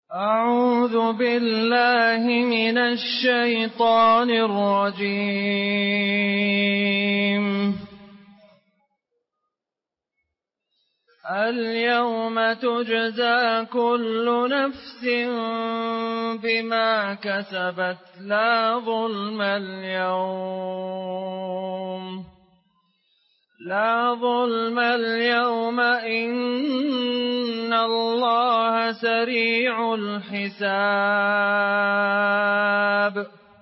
أعوذ بالله من الشيطان الرجيم. اليوم تجزى كل نفس بما كسبت لا ظلم اليوم إن الله سريع الحساب.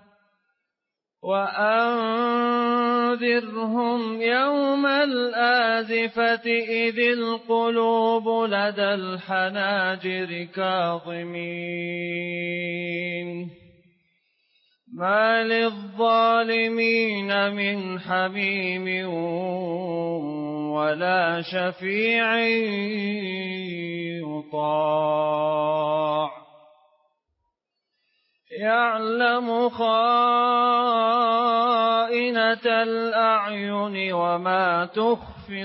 وأنذرهم يوم الآزفة إذ القلوب لدى الحناجر كاظمين ما للظالمين من حميم ولا شفيع يطاع يعلم خائنة الأعين وما تخفي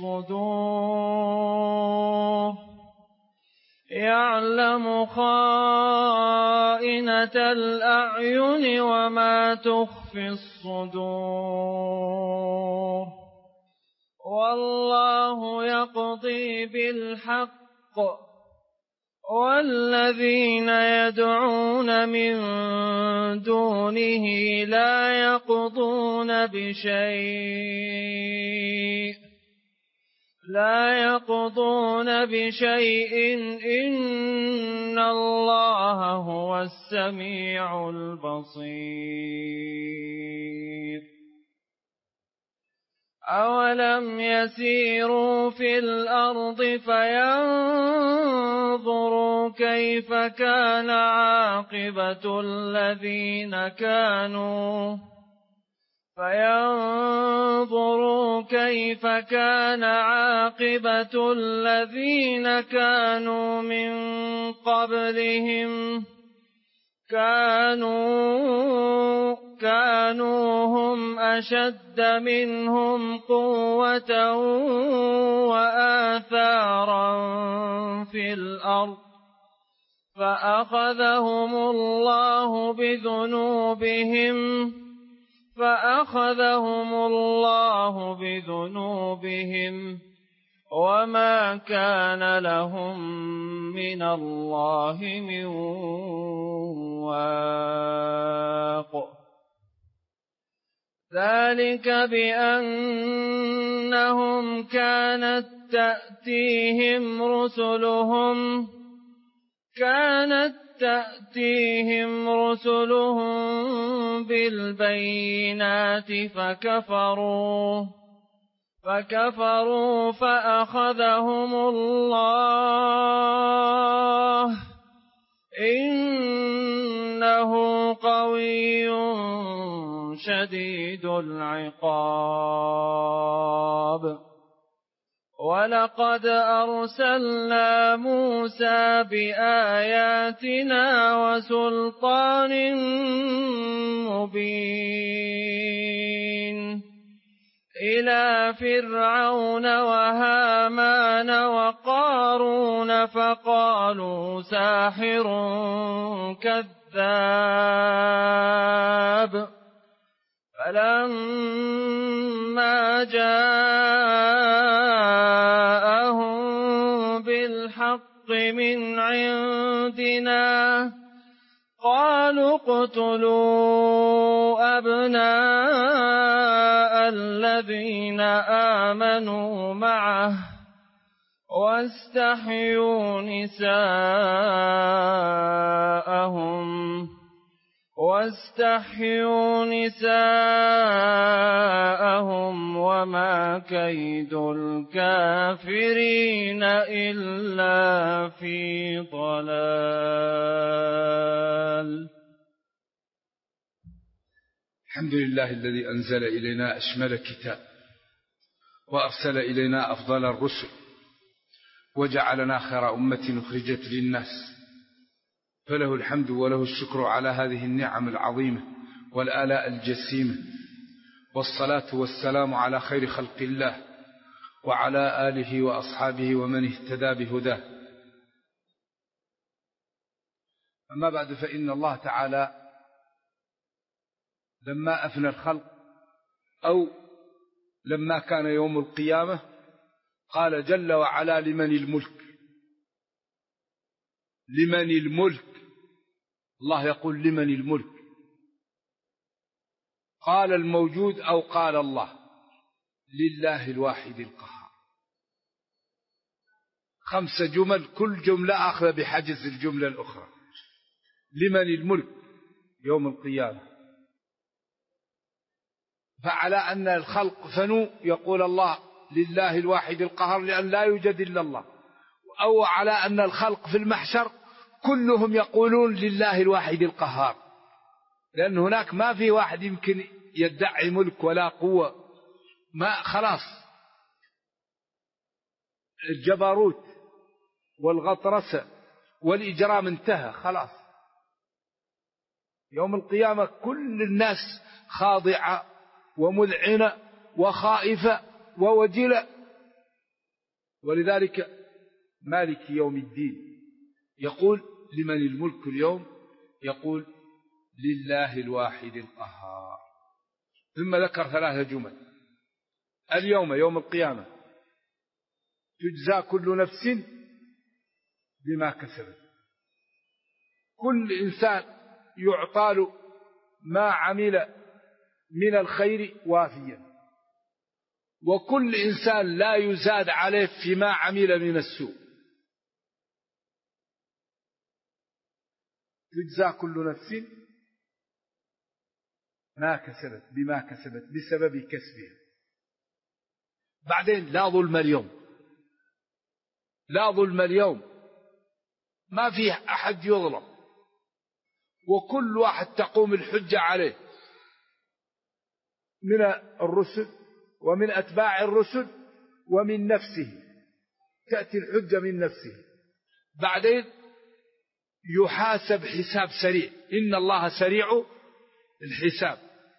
الصدور يعلم خائنة الأعين وما تخفي الصدور والله يقضي بالحق والذين يدعون من دونه لا يقضون بشيء إن الله هو السميع البصير. أولم يسيروا في الأرض فينظروا كيف كان عاقبة الذين كانوا من قبلهم كانوا هم أشد منهم قوة وآثارا في الأرض فأخذهم الله بذنوبهم وما كان لهم من الله من واق. ذلك بأنهم كانت تأتيهم رسلهم بالبينات فكفروا فأخذهم الله إنه قوي شديد العقاب. ولقد أرسلنا موسى بآياتنا وسلطان مبين إلى فرعون وهامان وقارون فقالوا ساحر كذاب. فلما جاءهم بالحق من عندنا قالوا اقتلوا أبناء الذين آمنوا معه واستحيوا نساءهم وما كيد الكافرين إلا في ضلال. الحمد لله الذي أنزل إلينا أشمل كتاب وأرسل إلينا أفضل الرسل وجعلنا خير أمة أخرجت للناس، فله الحمد وله الشكر على هذه النعم العظيمة والآلاء الجسيمة، والصلاة والسلام على خير خلق الله وعلى آله وأصحابه ومن اهتدى بهداه. أما بعد، فإن الله تعالى لما أفنى الخلق أو لما كان يوم القيامة قال جل وعلا: لمن الملك. لمن الملك. الله يقول لمن الملك. قال الموجود أو قال الله: لله الواحد القهار. 5 جمل، كل جملة أخذ بحجز الجملة الأخرى. لمن الملك يوم القيامة. فعلى أن الخلق فنوا يقول الله لله الواحد القهار لأن لا يوجد إلا الله، أو على أن الخلق في المحشر كلهم يقولون لله الواحد القهار، لأن هناك ما في واحد يمكن يدعي ملك ولا قوة، ما خلاص الجبروت والغطرسة والإجرام انتهى خلاص. يوم القيامة كل الناس خاضعة ومذعنة وخائفة ووجلة. ولذلك مالك يوم الدين يقول لمن الملك اليوم، يقول لله الواحد القهار. ثم ذكر 3 جمل. اليوم يوم القيامة تجزى كل نفس بما كسبت. كل إنسان يعطى له ما عمل من الخير وافيا، وكل إنسان لا يزاد عليه فيما عمل من السوء. تجزى كل نفس ما كسبت بما كسبت بسبب كسبها. بعدين لا ظلم اليوم. لا ظلم اليوم، ما في أحد يظلم، وكل واحد تقوم الحجة عليه من الرسل ومن أتباع الرسل ومن نفسه. تأتي الحجة من نفسه. بعدين يحاسب حساب سريع. إن الله سريع الحساب.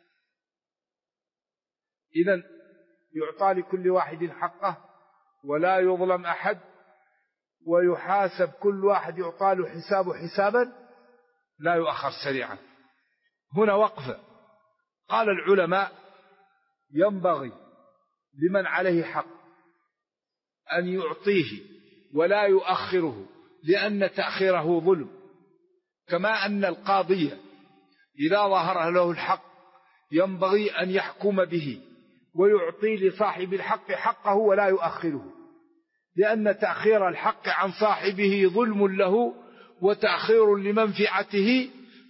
إذن يعطى لكل واحد حقه ولا يظلم أحد، ويحاسب كل واحد يعطى له حسابا لا يؤخر سريعا. هنا وقفة. قال العلماء: ينبغي لمن عليه حق أن يعطيه ولا يؤخره، لأن تأخيره ظلم. كما أن القاضي إذا ظهر له الحق ينبغي أن يحكم به ويعطي لصاحب الحق حقه ولا يؤخره، لأن تأخير الحق عن صاحبه ظلم له وتأخير لمنفعته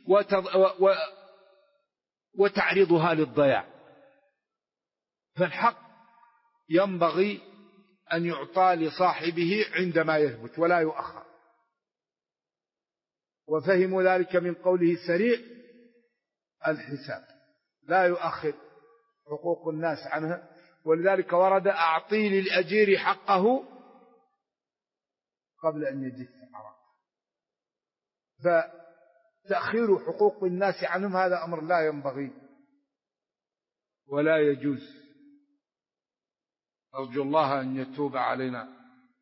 وتعريضها للضياع. فالحق ينبغي أن يعطى لصاحبه عندما يثبت ولا يؤخر. وفهموا ذلك من قوله سريع الحساب، لا يؤخر حقوق الناس عنها. ولذلك ورد: أعطي للأجير حقه قبل أن يجف عرقه. فتأخير حقوق الناس عنهم هذا أمر لا ينبغي ولا يجوز. أرجو الله أن يتوب علينا.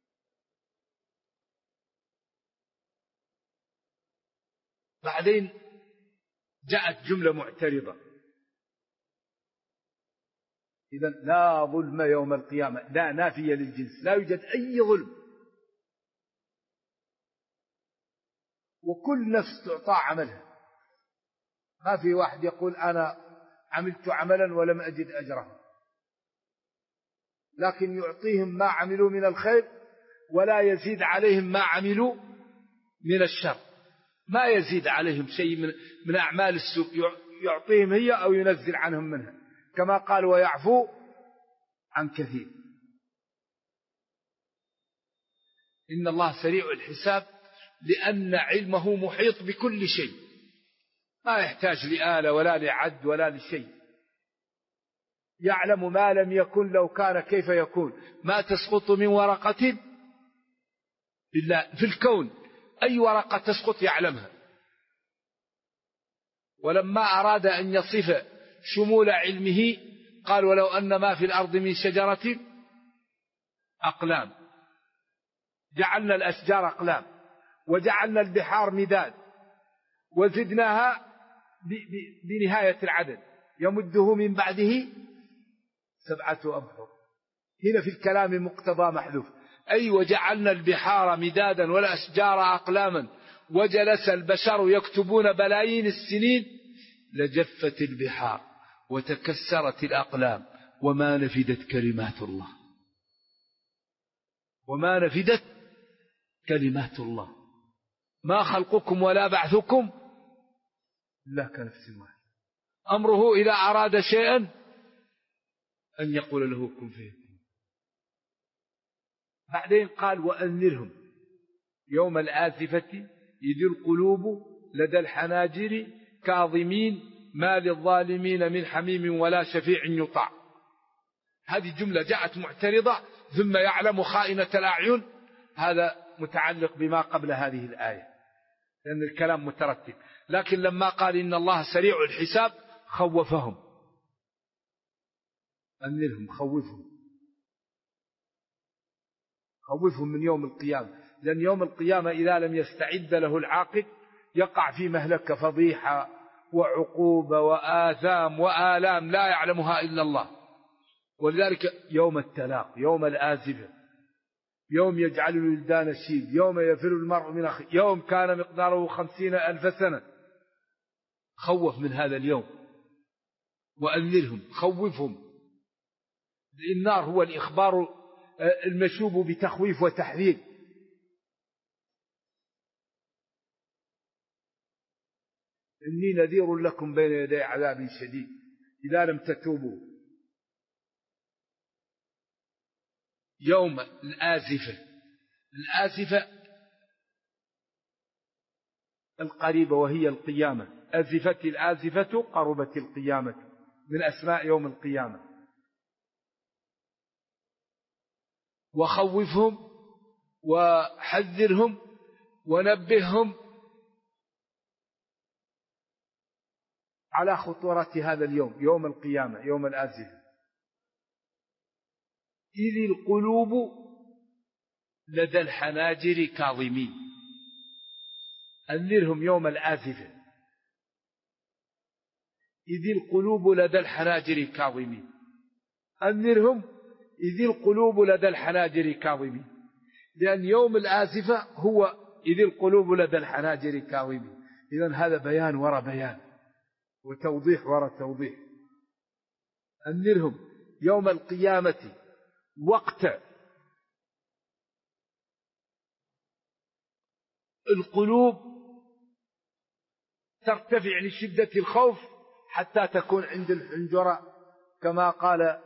بعدين جاءت جملة معترضة. إذن لا ظلم يوم القيامة، لا نافية للجنس، لا يوجد أي ظلم، وكل نفس تعطى عملها. ما في واحد يقول أنا عملت عملا ولم أجد أجره، لكن يعطيهم ما عملوا من الخير ولا يزيد عليهم ما عملوا من الشر. ما يزيد عليهم شيء من أعمال السوء، يعطيهم هي أو ينزل عنهم منها، كما قال: ويعفو عن كثير. إن الله سريع الحساب، لأن علمه محيط بكل شيء، ما يحتاج لآلة ولا لعد ولا لشيء. يعلم ما لم يكن لو كان كيف يكون. ما تسقط من ورقة إلا في الكون، أي ورقة تسقط يعلمها. ولما أراد أن يصف شمول علمه قال: ولو أن ما في الأرض من شجرة أقلام. جعلنا الأشجار أقلام، وجعلنا البحار مداد، وزدناها بنهاية العدد يمده من بعده 7 أبحر. هنا في الكلام مقتضى محذوف، أي وجعلنا البحار مدادا والأشجار أقلاما وجلس البشر يكتبون بلايين السنين لجفت البحار وتكسرت الأقلام وما نفدت كلمات الله، وما نفدت كلمات الله. ما خلقكم ولا بعثكم إلا كنفس واحدة، أمره إذا أراد شيئا أن يقول له كن فيكون. بعدين قال وأنذرهم يوم الآزفة إذ القلوب لدى الحناجر كاظمين ما للظالمين من حميم ولا شفيع يطاع. هذه جملة جاءت معترضة ثم يعلم خائنة الأعين، هذا متعلق بما قبل هذه الآية لأن الكلام مترتب. لكن لما قال إن الله سريع الحساب خوفهم، أنذرهم خوفهم من يوم القيامة، لأن يوم القيامة إذا لم يستعد له العاقل يقع في مهلكة فضيحة وعقوبة وآثام وآلام لا يعلمها إلا الله. ولذلك يوم التلاق، يوم الآزفة، يوم يجعل الولدان شيب، يوم يفر المرء من أخيه، يوم كان مقداره 50,000 سنة. خوف من هذا اليوم، وأنذرهم خوفهم. النار هو الإخبار المشوب بتخويف وتحذير. إني نذير لكم بين يدي عذاب شديد إذا لم تتوبوا. يوم الآزفة، الآزفة القريبة وهي القيامة، أزفت الآزفة قربت القيامة، من أسماء يوم القيامة. وخوفهم وحذرهم ونبههم على خطورة هذا اليوم، يوم القيامة، يوم الآزفة. إذ القلوب لدى الحناجر كاظمين، أنذرهم يوم الآزفة إذ القلوب لدى الحناجر كاظمين، أنذرهم إذ القلوب لدى الحناجر كاظمين، لأن يوم الآزفة هو إذ القلوب لدى الحناجر كاظمين. إذن هذا بيان وراء بيان وتوضيح وراء توضيح. أنذرهم يوم القيامة وقت القلوب ترتفع لشدة الخوف حتى تكون عند الحنجرة كما قال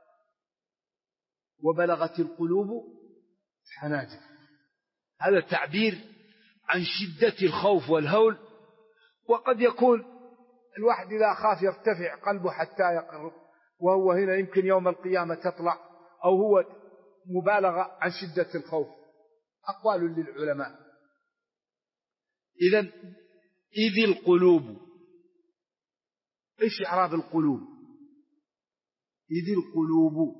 وبلغت القلوب حناجر. هذا تعبير عن شدة الخوف والهول. وقد يكون الواحد إذا خاف يرتفع قلبه حتى يقرب، وهو هنا يمكن يوم القيامة تطلع، أو هو مبالغة عن شدة الخوف. أقوال للعلماء. إذن إذ القلوب، إيش إعراب القلوب؟ إذ القلوب،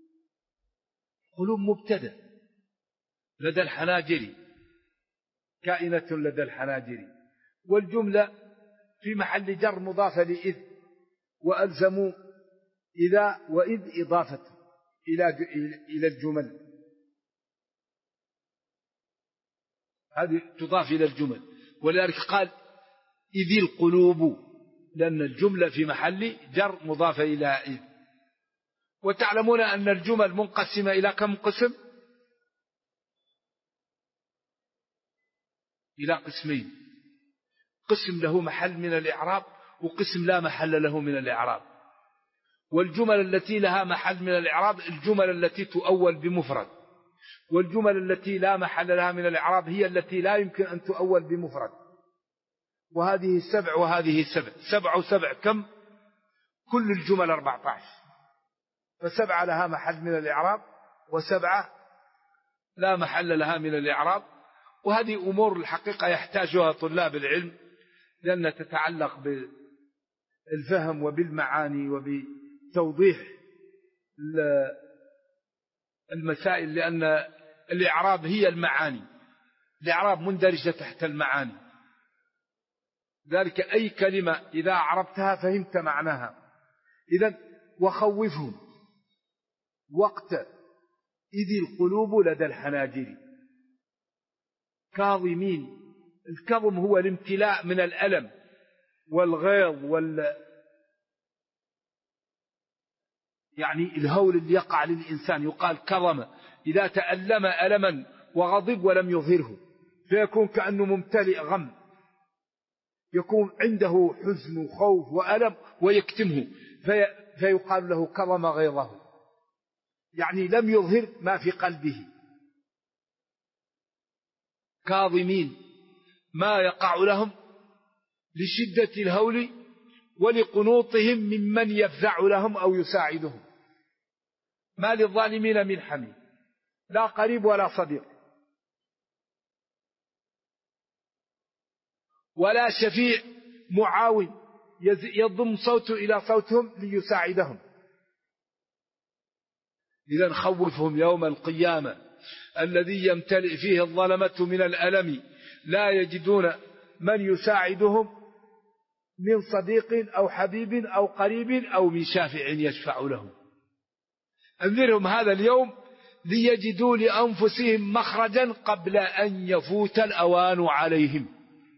قلوب مبتدأ لدى الحناجر، كائنة لدى الحناجر، والجملة في محل جر مضافة لإذ، وألزموا إذا وإذ إضافة إلى الجمل، هذه تضاف إلى الجمل. ولذلك قال إذ القلوب، لأن الجملة في محل جر مضافة إلى إذ. وتعلمون أن الجمل منقسمة إلى كم قسم؟ إلى قسمين: قسم له محل من الإعراب، وقسم لا محل له من الإعراب. والجمل التي لها محل من الإعراب الجمل التي تؤول بمفرد، والجمل التي لا محل لها من الإعراب هي التي لا يمكن أن تؤول بمفرد. وهذه 7 وهذه 7، 7 و7 كم؟ كل الجمل 14. ف7 لها محل من الإعراب، و7 لا محل لها من الإعراب. وهذه أمور الحقيقة يحتاجها طلاب العلم، لأنها تتعلق بالفهم وبالمعاني وبتوضيح المسائل، لأن الإعراب هي المعاني، الإعراب مندرجة تحت المعاني. ذلك أي كلمة إذا عرفتها فهمت معناها. إذن وخوفهم وقت إذ القلوب لدى الحناجر كاظمين. الكظم هو الامتلاء من الألم والغيظ يعني الهول اللي يقع للإنسان يقال كظم، إذا تألم ألما وغضب ولم يظهره فيكون كأنه ممتلئ غم، يكون عنده حزن وخوف وألم ويكتمه فيقال له كظم غيظه، يعني لم يظهر ما في قلبه. كاظمين ما يقع لهم لشدة الهول ولقنوطهم ممن يفزع لهم أو يساعدهم. ما للظالمين من حميم لا قريب ولا صديق ولا شفيع معاون يضم صوته إلى صوتهم ليساعدهم. إذن خوفهم يوم القيامة الذي يمتلئ فيه الظلمة من الألم لا يجدون من يساعدهم من صديق أو حبيب أو قريب أو من شافع يشفع لهم. أنذرهم هذا اليوم ليجدوا لأنفسهم مخرجا قبل أن يفوت الأوان عليهم.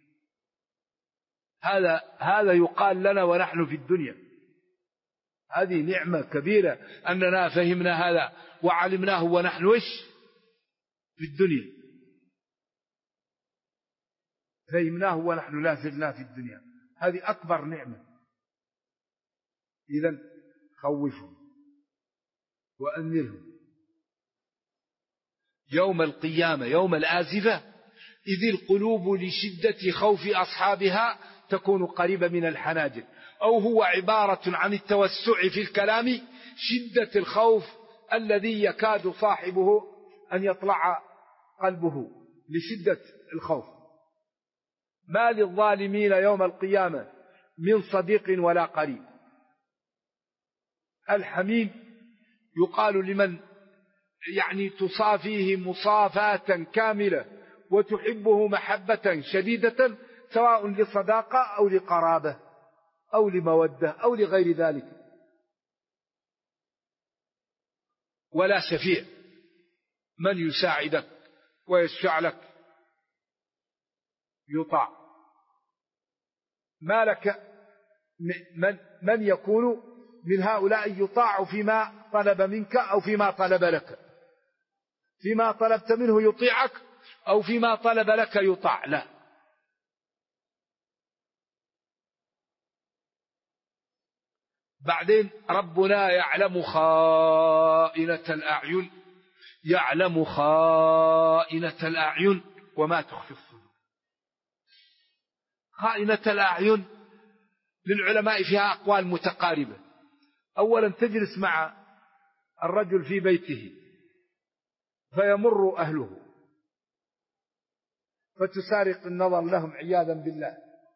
هذا يقال لنا ونحن في الدنيا. هذه نعمة كبيرة أننا فهمنا هذا وعلمناه ونحن في الدنيا، فهمناه ونحن لا زلنا في الدنيا، هذه أكبر نعمة. إذن خوفهم وأنذرهم يوم القيامة يوم الآزفة إذ القلوب لشدة خوف أصحابها تكون قريبة من الحناجر، أو هو عبارة عن التوسع في الكلام، شدة الخوف الذي يكاد صاحبه أن يطلع قلبه لشدة الخوف. ما للظالمين يوم القيامة من صديق ولا قريب. الحميم يقال لمن يعني تصافيه مصافاة كاملة وتحبه محبة شديدة، سواء لصداقة أو لقرابة أو لمودة أو لغير ذلك. ولا شفيع من يساعدك ويشفع لك يطاع. ما لك من يكون من هؤلاء يطاع فيما طلب منك أو فيما طلب لك، فيما طلبت منه يطيعك أو فيما طلب لك يطاع، لا. بعدين ربنا يعلم خائنة الأعين، يعلم خائنة الأعين وما تخفي الصدور. خائنة الأعين للعلماء فيها أقوال متقاربة. أولا تجلس مع الرجل في بيته فيمر أهله فتسارق النظر لهم عياذا بالله،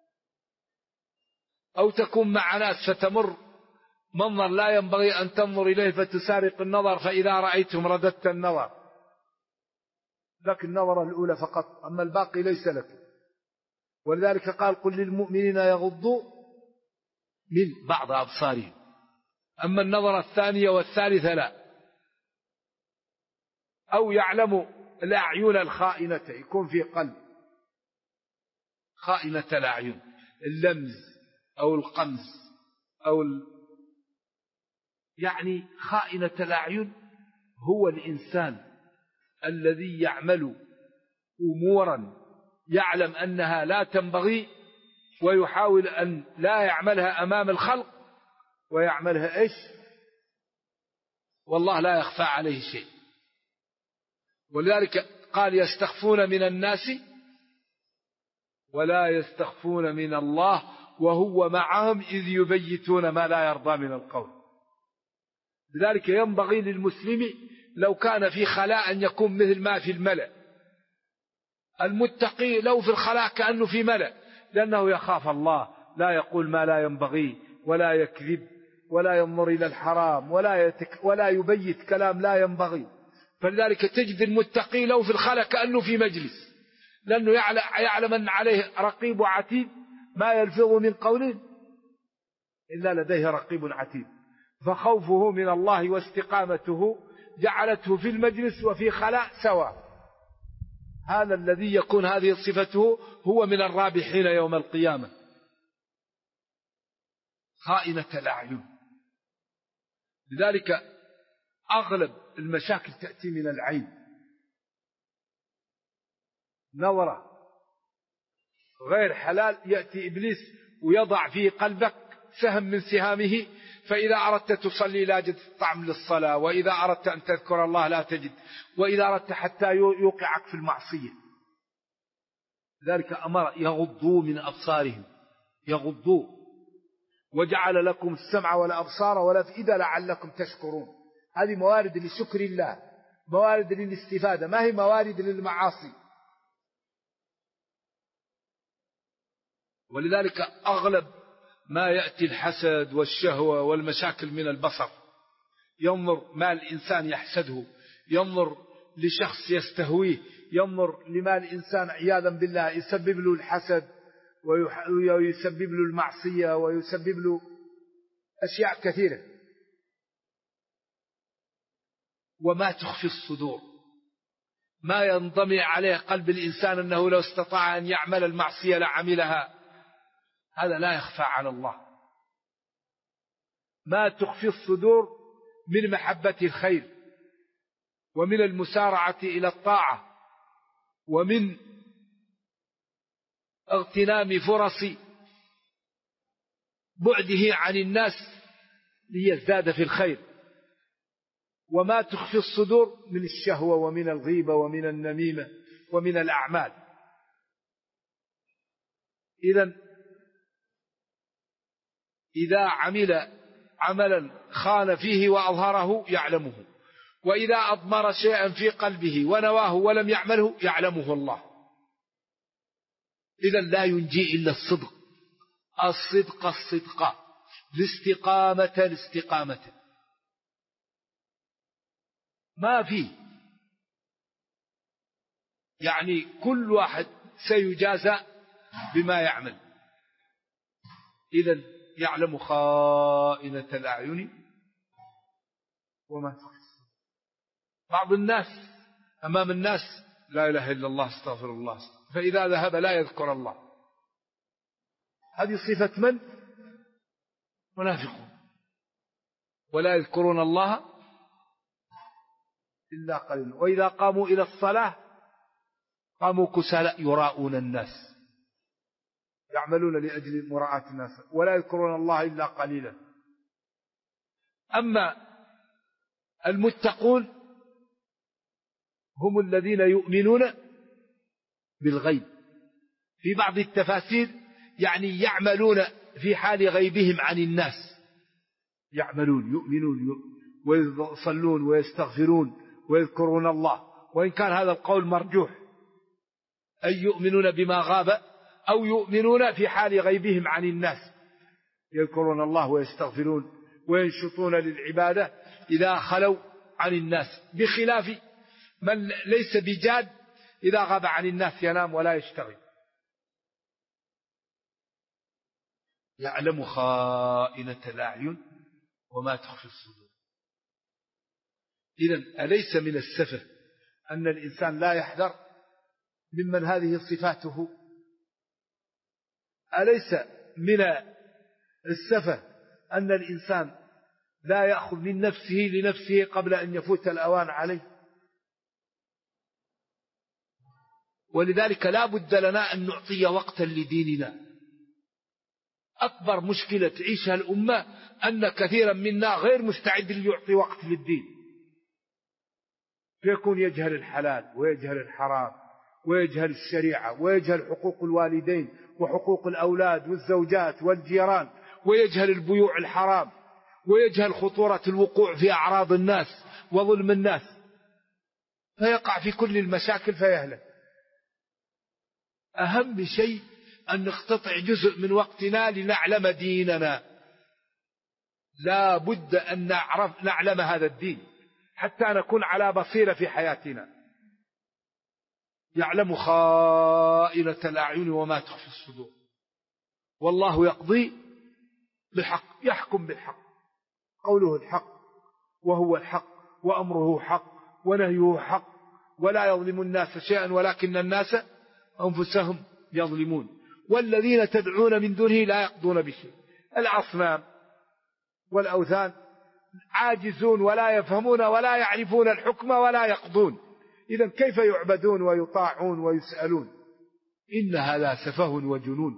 أو تكون مع ناس فتمر منظر لا ينبغي أن تنظر إليه فتسارق النظر، فإذا رأيتم رددت النظر، لكن النظرة الأولى فقط، أما الباقي ليس لك. ولذلك قال قل للمؤمنين يغضوا من بعض أبصارهم، أما النظرة الثانية والثالثة لا. أو يعلم الأعين الخائنة، يكون في قلب خائنة الأعين، اللمز أو القمز أو يعني خائنة الأعين هو الإنسان الذي يعمل أمورا يعلم أنها لا تنبغي ويحاول أن لا يعملها أمام الخلق ويعملها والله لا يخفى عليه شيء. ولذلك قال يستخفون من الناس ولا يستخفون من الله وهو معهم إذ يبيتون ما لا يرضى من القول. لذلك ينبغي للمسلم لو كان في خلاء أن يكون مثل ما في الملأ. المتقي لو في الخلاء كأنه في ملأ، لأنه يخاف الله، لا يقول ما لا ينبغي ولا يكذب ولا ينظر إلى الحرام ولا يبيت كلام لا ينبغي. فلذلك تجد المتقي لو في الخلاء كأنه في مجلس، لأنه يعلم أن عليه رقيب وعتيد ما يلفظ من قول إلا لديه رقيب عتيد. فخوفه من الله واستقامته جعلته في المجلس وفي خلاء سواء. هذا الذي يكون هذه صفته هو من الرابحين يوم القيامة. خائنة الأعين. لذلك أغلب المشاكل تأتي من العين. نظرة غير حلال يأتي إبليس ويضع في قلبك سهم من سهامه، فإذا أردت تصلي لا تجد طعم للصلاة، وإذا أردت أن تذكر الله لا تجد، وإذا أردت حتى يوقعك في المعصية. ذلك أمر يغضوا من أبصارهم، يغضوا، وجعل لكم السمع والأبصار والأفئدة لعلكم تشكرون. هذه موارد لشكر الله، موارد للاستفادة، ما هي موارد للمعاصي. ولذلك أغلب ما يأتي الحسد والشهوة والمشاكل من البصر. ينظر ما الإنسان يحسده، ينظر لشخص يستهويه، ينظر لما الإنسان عياذا بالله يسبب له الحسد ويسبب له المعصية ويسبب له أشياء كثيرة. وما تخفي الصدور، ما ينضمي عليه قلب الإنسان أنه لو استطاع أن يعمل المعصية لعملها، هذا لا يخفى على الله. ما تخفي الصدور من محبة الخير، ومن المسارعة إلى الطاعة، ومن اغتنام فرص بعده عن الناس ليزداد في الخير. وما تخفي الصدور من الشهوة ومن الغيبة ومن النميمة ومن الأعمال. إذا عمل عملا خان فيه وأظهره يعلمه، وإذا أضمر شيئا في قلبه ونواه ولم يعمله يعلمه الله. إذا لا ينجي إلا الصدق، الصدق الصدق، الاستقامة الاستقامة. ما في يعني كل واحد سيجازى بما يعمل. إذا يعلم خائنة الأعين وما تخفي الصدور. بعض الناس أمام الناس لا إله إلا الله استغفر الله، فإذا ذهب لا يذكر الله. هذه صفة من؟ منافقون. ولا يذكرون الله إلا قليلا، وإذا قاموا إلى الصلاة قاموا كسالى يراءون الناس، يعملون لأجل مراءة الناس، ولا يذكرون الله إلا قليلا. أما المتقون هم الذين يؤمنون بالغيب. في بعض التفاسير يعني يعملون في حال غيبهم عن الناس، يعملون يؤمنون ويصلون ويستغفرون ويذكرون الله. وإن كان هذا القول مرجوح، أي يؤمنون بما غاب، أو يؤمنون في حال غيبهم عن الناس، يذكرون الله ويستغفرون وينشطون للعبادة إذا خلوا عن الناس، بخلاف من ليس بجاد إذا غاب عن الناس ينام ولا يشتغل. يعلم خائنة الأعين وما تخفي الصدور. إذن أليس من السفه أن الإنسان لا يحذر ممن هذه صفاته؟ أليس من السفه أن الإنسان لا يأخذ من نفسه لنفسه قبل أن يفوت الأوان عليه؟ ولذلك لا بد لنا أن نعطي وقتا لديننا. أكبر مشكلة تعيشها الأمة أن كثيرا منا غير مستعد ليعطي وقت للدين، فيكون يجهل الحلال ويجهل الحرام ويجهل الشريعة ويجهل حقوق الوالدين وحقوق الأولاد والزوجات والجيران، ويجهل البيوع الحرام، ويجهل خطورة الوقوع في أعراض الناس وظلم الناس، فيقع في كل المشاكل فيهلك. أهم شيء أن نقتطع جزء من وقتنا لنعلم ديننا. لا بد أن نعلم هذا الدين حتى نكون على بصيرة في حياتنا. يعلم خائنة الأعين وما تخفي الصدور. والله يقضي بالحق، يحكم بالحق، قوله الحق وهو الحق وأمره حق ونهيه حق، ولا يظلم الناس شيئا ولكن الناس أنفسهم يظلمون. والذين تدعون من دونه لا يقضون بشيء. الأصنام والأوثان عاجزون ولا يفهمون ولا يعرفون الحكم ولا يقضون، إذن كيف يعبدون ويطاعون ويسألون؟ إن هذا سفه وجنون.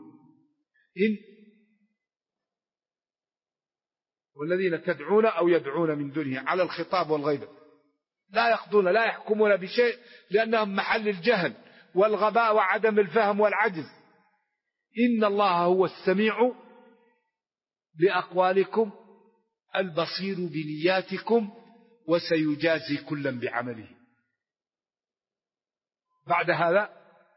والذين تدعون أو يدعون من دونه على الخطاب والغيبة لا يقضون، لا يحكمون بشيء، لأنهم محل الجهل والغباء وعدم الفهم والعجز. إن الله هو السميع بأقوالكم البصير بنياتكم وسيجازي كلا بعمله. بعد هذا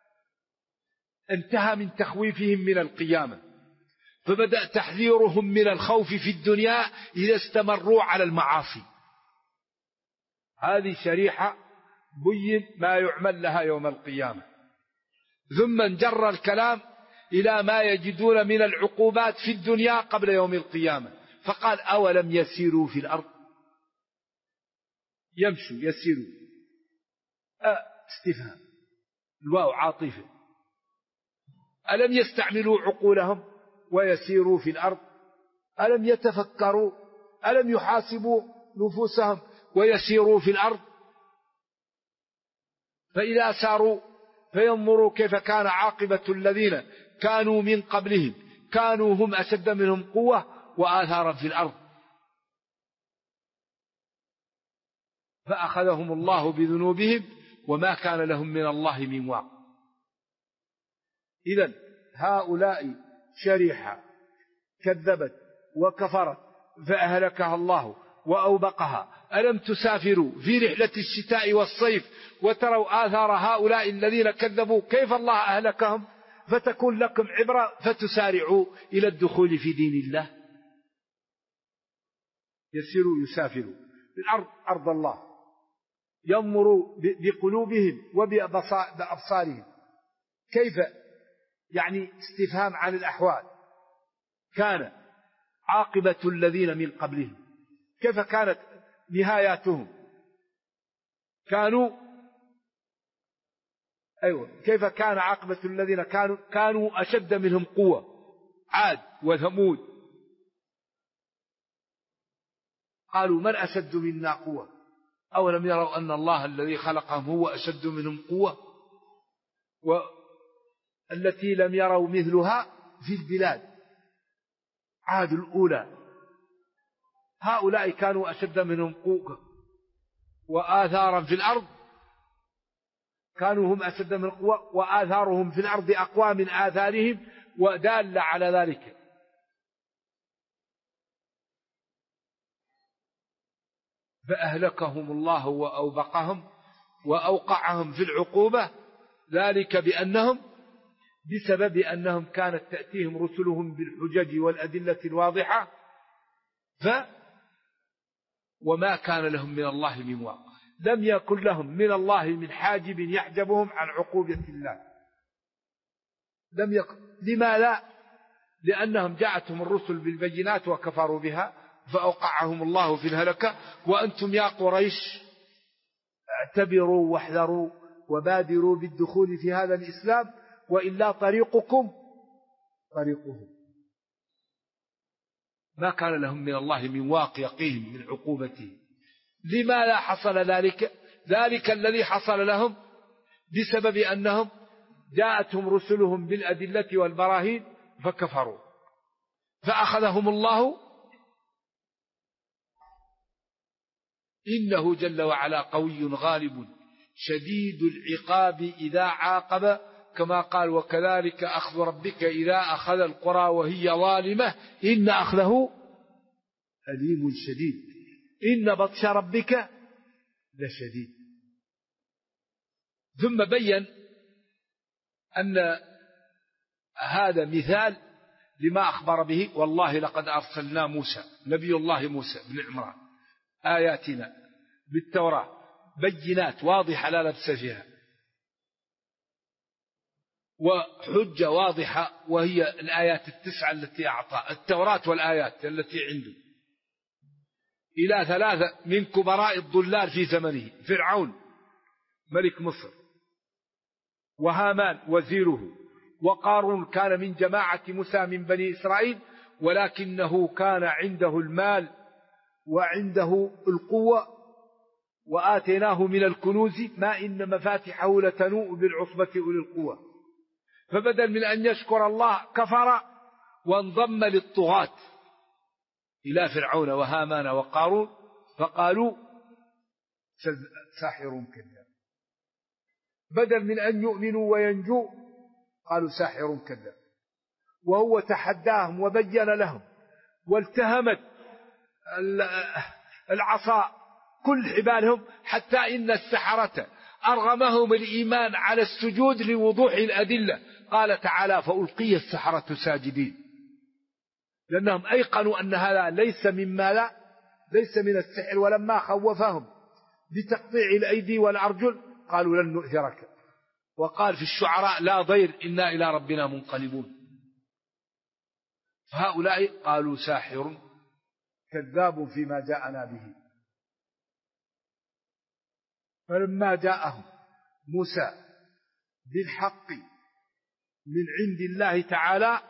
انتهى من تخويفهم من القيامة، فبدأ تحذيرهم من الخوف في الدنيا إذا استمروا على المعاصي. هذه شريحة بين ما يعمل لها يوم القيامة، ثم انجر الكلام إلى ما يجدون من العقوبات في الدنيا قبل يوم القيامة، فقال أولم يسيروا في الأرض، يمشوا يسيروا، استفهام، الواو عاطفة، ألم يستعملوا عقولهم ويسيروا في الأرض؟ ألم يتفكروا؟ ألم يحاسبوا نفوسهم ويسيروا في الأرض؟ فإذا ساروا فينظروا كيف كان عاقبة الذين كانوا من قبلهم، كانوا هم أشد منهم قوة وآثارا في الأرض، فأخذهم الله بذنوبهم وما كان لهم من الله من واق. إذن هؤلاء شريحة كذبت وكفرت فأهلكها الله وأوبقها. ألم تسافروا في رحلة الشتاء والصيف وتروا آثار هؤلاء الذين كذبوا كيف الله أهلكهم، فتكون لكم عبرة فتسارعوا إلى الدخول في دين الله. يسيروا يسافروا في الأرض، أرض الله، ينظروا بقلوبهم وبأبصارهم. كيف؟ يعني استفهام عن الأحوال. كان عاقبة الذين من قبلهم، كيف كانت نهاياتهم؟ كيف كان عاقبة الذين كانوا أشد منهم قوة، عاد وثمود. قالوا من أشد منا قوة أولم يروا أن الله الذي خلقهم هو أشد منهم قوة، والتي لم يروا مثلها في البلاد، عاد الأولى. هؤلاء كانوا أشد منهم قوة وآثارا في الأرض، كانوا هم أشد من قوة وآثارهم في الأرض أقوى من آثارهم، ودال على ذلك. فأهلكهم الله وأوبقهم وأوقعهم في العقوبة، ذلك بسبب أنهم كانت تأتيهم رسلهم بالحجج والأدلة الواضحة، وما كان لهم من الله من واق، لم يكن لهم من الله من حاجب يحجبهم عن عقوبة الله، لم يكن. لماذا؟ لأنهم جاءتهم الرسل بالبينات وكفروا بها فأوقعهم الله في الهلكة. وأنتم يا قريش اعتبروا واحذروا وبادروا بالدخول في هذا الإسلام، وإلا طريقكم طريقهم. ما كان لهم من الله من واق يقيهم من عقوبته. لماذا حصل ذلك؟ ذلك الذي حصل لهم بسبب أنهم جاءتهم رسلهم بالأدلة والبراهين فكفروا، فأخذهم الله. إنه جل وعلا قوي غالب شديد العقاب إذا عاقب، كما قال وكذلك أخذ ربك إذا أخذ القرى وهي ظالمة إن أخذه أليم شديد، إن بطش ربك لشديد. ثم بين أن هذا مثال لما أخبر به. والله لقد أرسلنا موسى، نبي الله موسى بن عمران، آياتنا بالتوراة بينات واضحة لا لبس فيها، وحجة واضحة، وهي الآيات التسعة التي أعطى التوراة والآيات التي عنده، إلى 3 من كبراء الضلال في زمنه: فرعون ملك مصر، وهامان وزيره، وقارون كان من جماعة موسى من بني إسرائيل، ولكنه كان عنده المال وعنده القوة، وآتيناه من الكنوز ما إن مفاتحه لتنوء بالعصبة أولي القوة. فبدل من أن يشكر الله كفر وانضم للطغاة إلى فرعون وهامان وقارون، فقالوا ساحر كذاب. بدل من أن يؤمنوا وينجوا قالوا ساحر كذاب. وهو تحداهم وبين لهم، والتهمت العصا كل حبالهم، حتى إن السحرة أرغمهم الإيمان على السجود لوضوح الأدلة. قال تعالى: فألقي السحرة ساجدين، لأنهم أيقنوا أن هذا ليس من السحر. ولما خوفهم بتقطيع الأيدي والأرجل قالوا لن نؤثرك. وقال في الشعراء: لا ضير إنا إلى ربنا منقلبون. فهؤلاء قالوا ساحر كذاب فيما جاءنا به. فلما جاءهم موسى بالحق من عند الله تعالى،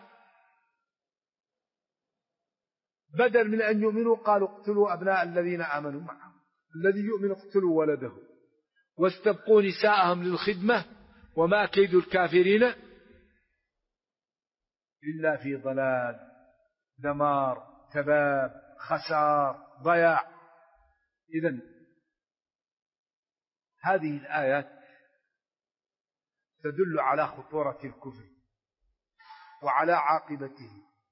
بدل من أن يؤمنوا قالوا اقتلوا أبناء الذين آمنوا معهم، الذي يؤمن اقتلوا ولده واستبقوا نساءهم للخدمة وما كيد الكافرين إلا في ضلال، دمار، تباب، خسار، ضياع. إذن هذه الآيات تدل على خطورة الكفر وعلى عاقبته،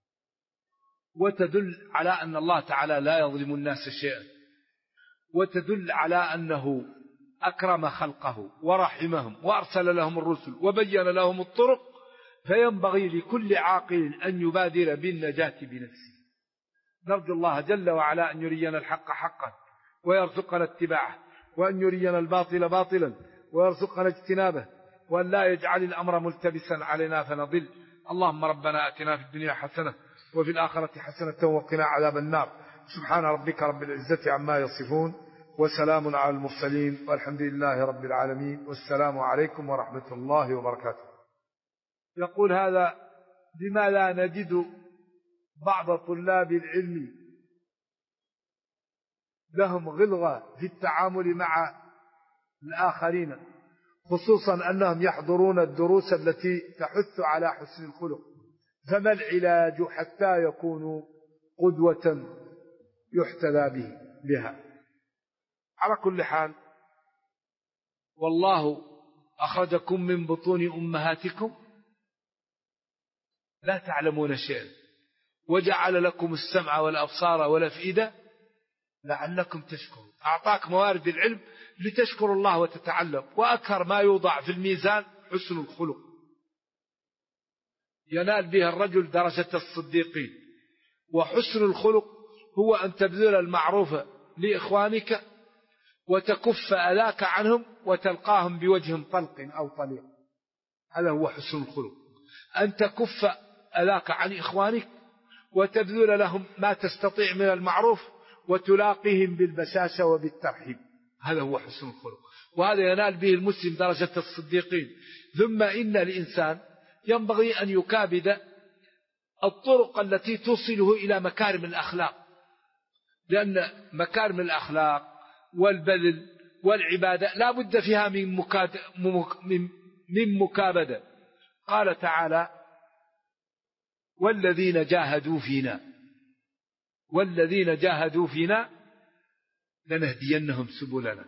وتدل على أن الله تعالى لا يظلم الناس شيئا، وتدل على أنه أكرم خلقه ورحمهم وأرسل لهم الرسل وبين لهم الطرق. فينبغي لكل عاقل أن يبادر بالنجاة بنفسه. نرجو الله جل وعلا أن يرينا الحق حقا ويرزقنا اتباعه، وأن يرينا الباطل باطلا ويرزقنا اجتنابه، وأن لا يجعل الأمر ملتبسا علينا فنضل. اللهم ربنا آتنا في الدنيا حسنة وفي الآخرة حسنة وقنا عذاب النار. سبحان ربك رب العزة عما يصفون، وسلام على المرسلين، والحمد لله رب العالمين، والسلام عليكم ورحمة الله وبركاته. يقول هذا: لما لا نجد بعض طلاب العلم لهم غلظة في التعامل مع الآخرين، خصوصا أنهم يحضرون الدروس التي تحث على حسن الخلق، فما العلاج حتى يكونوا قدوة يحتذى بها؟ على كل حال، والله أخرجكم من بطون أمهاتكم لا تعلمون شيئا وجعل لكم السمع والأبصار والأفئدة لعلكم تشكرون. أعطاك موارد العلم لتشكر الله وتتعلم. وأكثر ما يوضع في الميزان حسن الخلق، ينال بها الرجل درجة الصديقين. وحسن الخلق هو أن تبذل المعروف لإخوانك وتكف أذاك عنهم وتلقاهم بوجه طلق أو طليق. هذا هو حسن الخلق، أن تكف أذاك عن إخوانك وتبذل لهم ما تستطيع من المعروف وتلاقيهم بالبشاشة وبالترحيب. هذا هو حسن الخلق، وهذا ينال به المسلم درجة الصديقين. ثم إن الإنسان ينبغي أن يكابد الطرق التي توصله إلى مكارم الأخلاق، لأن مكارم الأخلاق والبذل والعبادة لا بد فيها من مكابدة. قال تعالى: والذين جاهدوا فينا لنهدينهم سبلنا.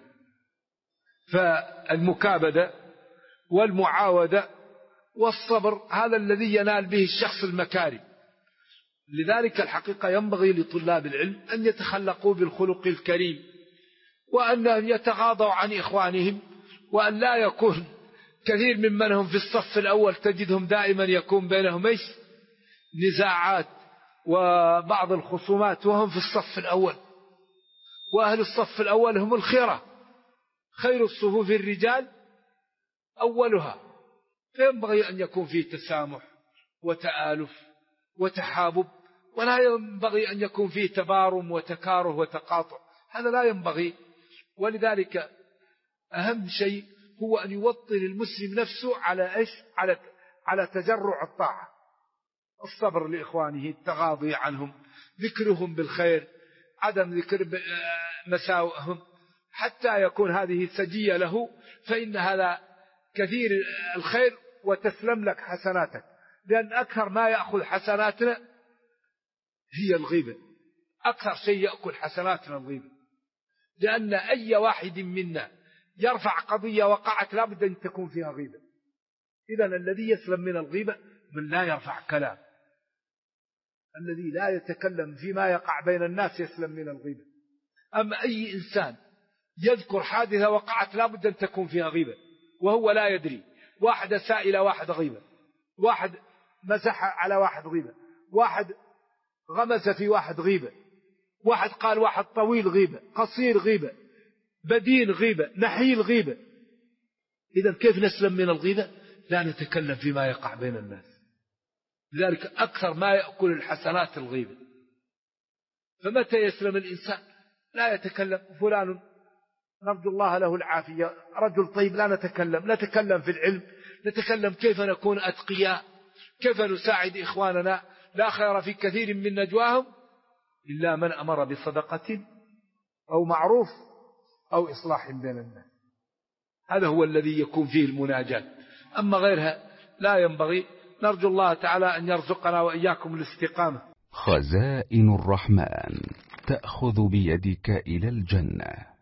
فالمكابدة والمعاودة والصبر هذا الذي ينال به الشخص المكارم. لذلك الحقيقة ينبغي لطلاب العلم أن يتخلقوا بالخلق الكريم، وأن يتغاضوا عن إخوانهم، وأن لا يكون كثير ممن هم في الصف الأول تجدهم دائما يكون بينهم نزاعات وبعض الخصومات وهم في الصف الأول. وأهل الصف الأول هم الخيرة، خير الصفوف الرجال أولها، فينبغي أن يكون فيه تسامح وتآلف وتحابب، ولا ينبغي أن يكون فيه تبارم وتكاره وتقاطع، هذا لا ينبغي. ولذلك أهم شيء هو أن يوطن المسلم نفسه على إيش؟ على تجرع الطاعة، الصبر لإخوانه، التغاضي عنهم، ذكرهم بالخير، عدم ذكر مساوئهم، حتى يكون هذه سجية له، فإن هذا كثير الخير وتسلم لك حسناتك، لأن أكثر ما يأخذ حسناتنا هي الغيبة، أكثر شيء يأكل حسناتنا الغيبة، لأن أي واحد منا يرفع قضية وقعت لابد أن تكون فيها غيبة. إذن الذي يسلم من الغيبة من لا يرفع كلام، الذي لا يتكلم فيما يقع بين الناس يسلم من الغيبة. أما أي إنسان يذكر حادثة وقعت لابد أن تكون فيها غيبة وهو لا يدري، واحد أساء إلى واحد غيبة، واحد مسح على واحد غيبة، واحد غمس في واحد غيبة، واحد قال واحد طويل غيبة، قصير غيبة، بدين غيبة، نحيل غيبة. إذن كيف نسلم من الغيبة؟ لا نتكلم فيما يقع بين الناس، لذلك أكثر ما يأكل الحسنات الغيبة. فمتى يسلم الإنسان؟ لا يتكلم فلان نرجو الله له العافية رجل طيب، لا نتكلم في العلم، نتكلم كيف نكون أتقياء، كيف نساعد إخواننا. لا خير في كثير من نجواهم إلا من أمر بصدقة أو معروف أو إصلاح بين الناس، هذا هو الذي يكون فيه المناجاة، أما غيرها لا ينبغي. نرجو الله تعالى أن يرزقنا وإياكم الاستقامة. خزائن الرحمن تأخذ بيدك إلى الجنة.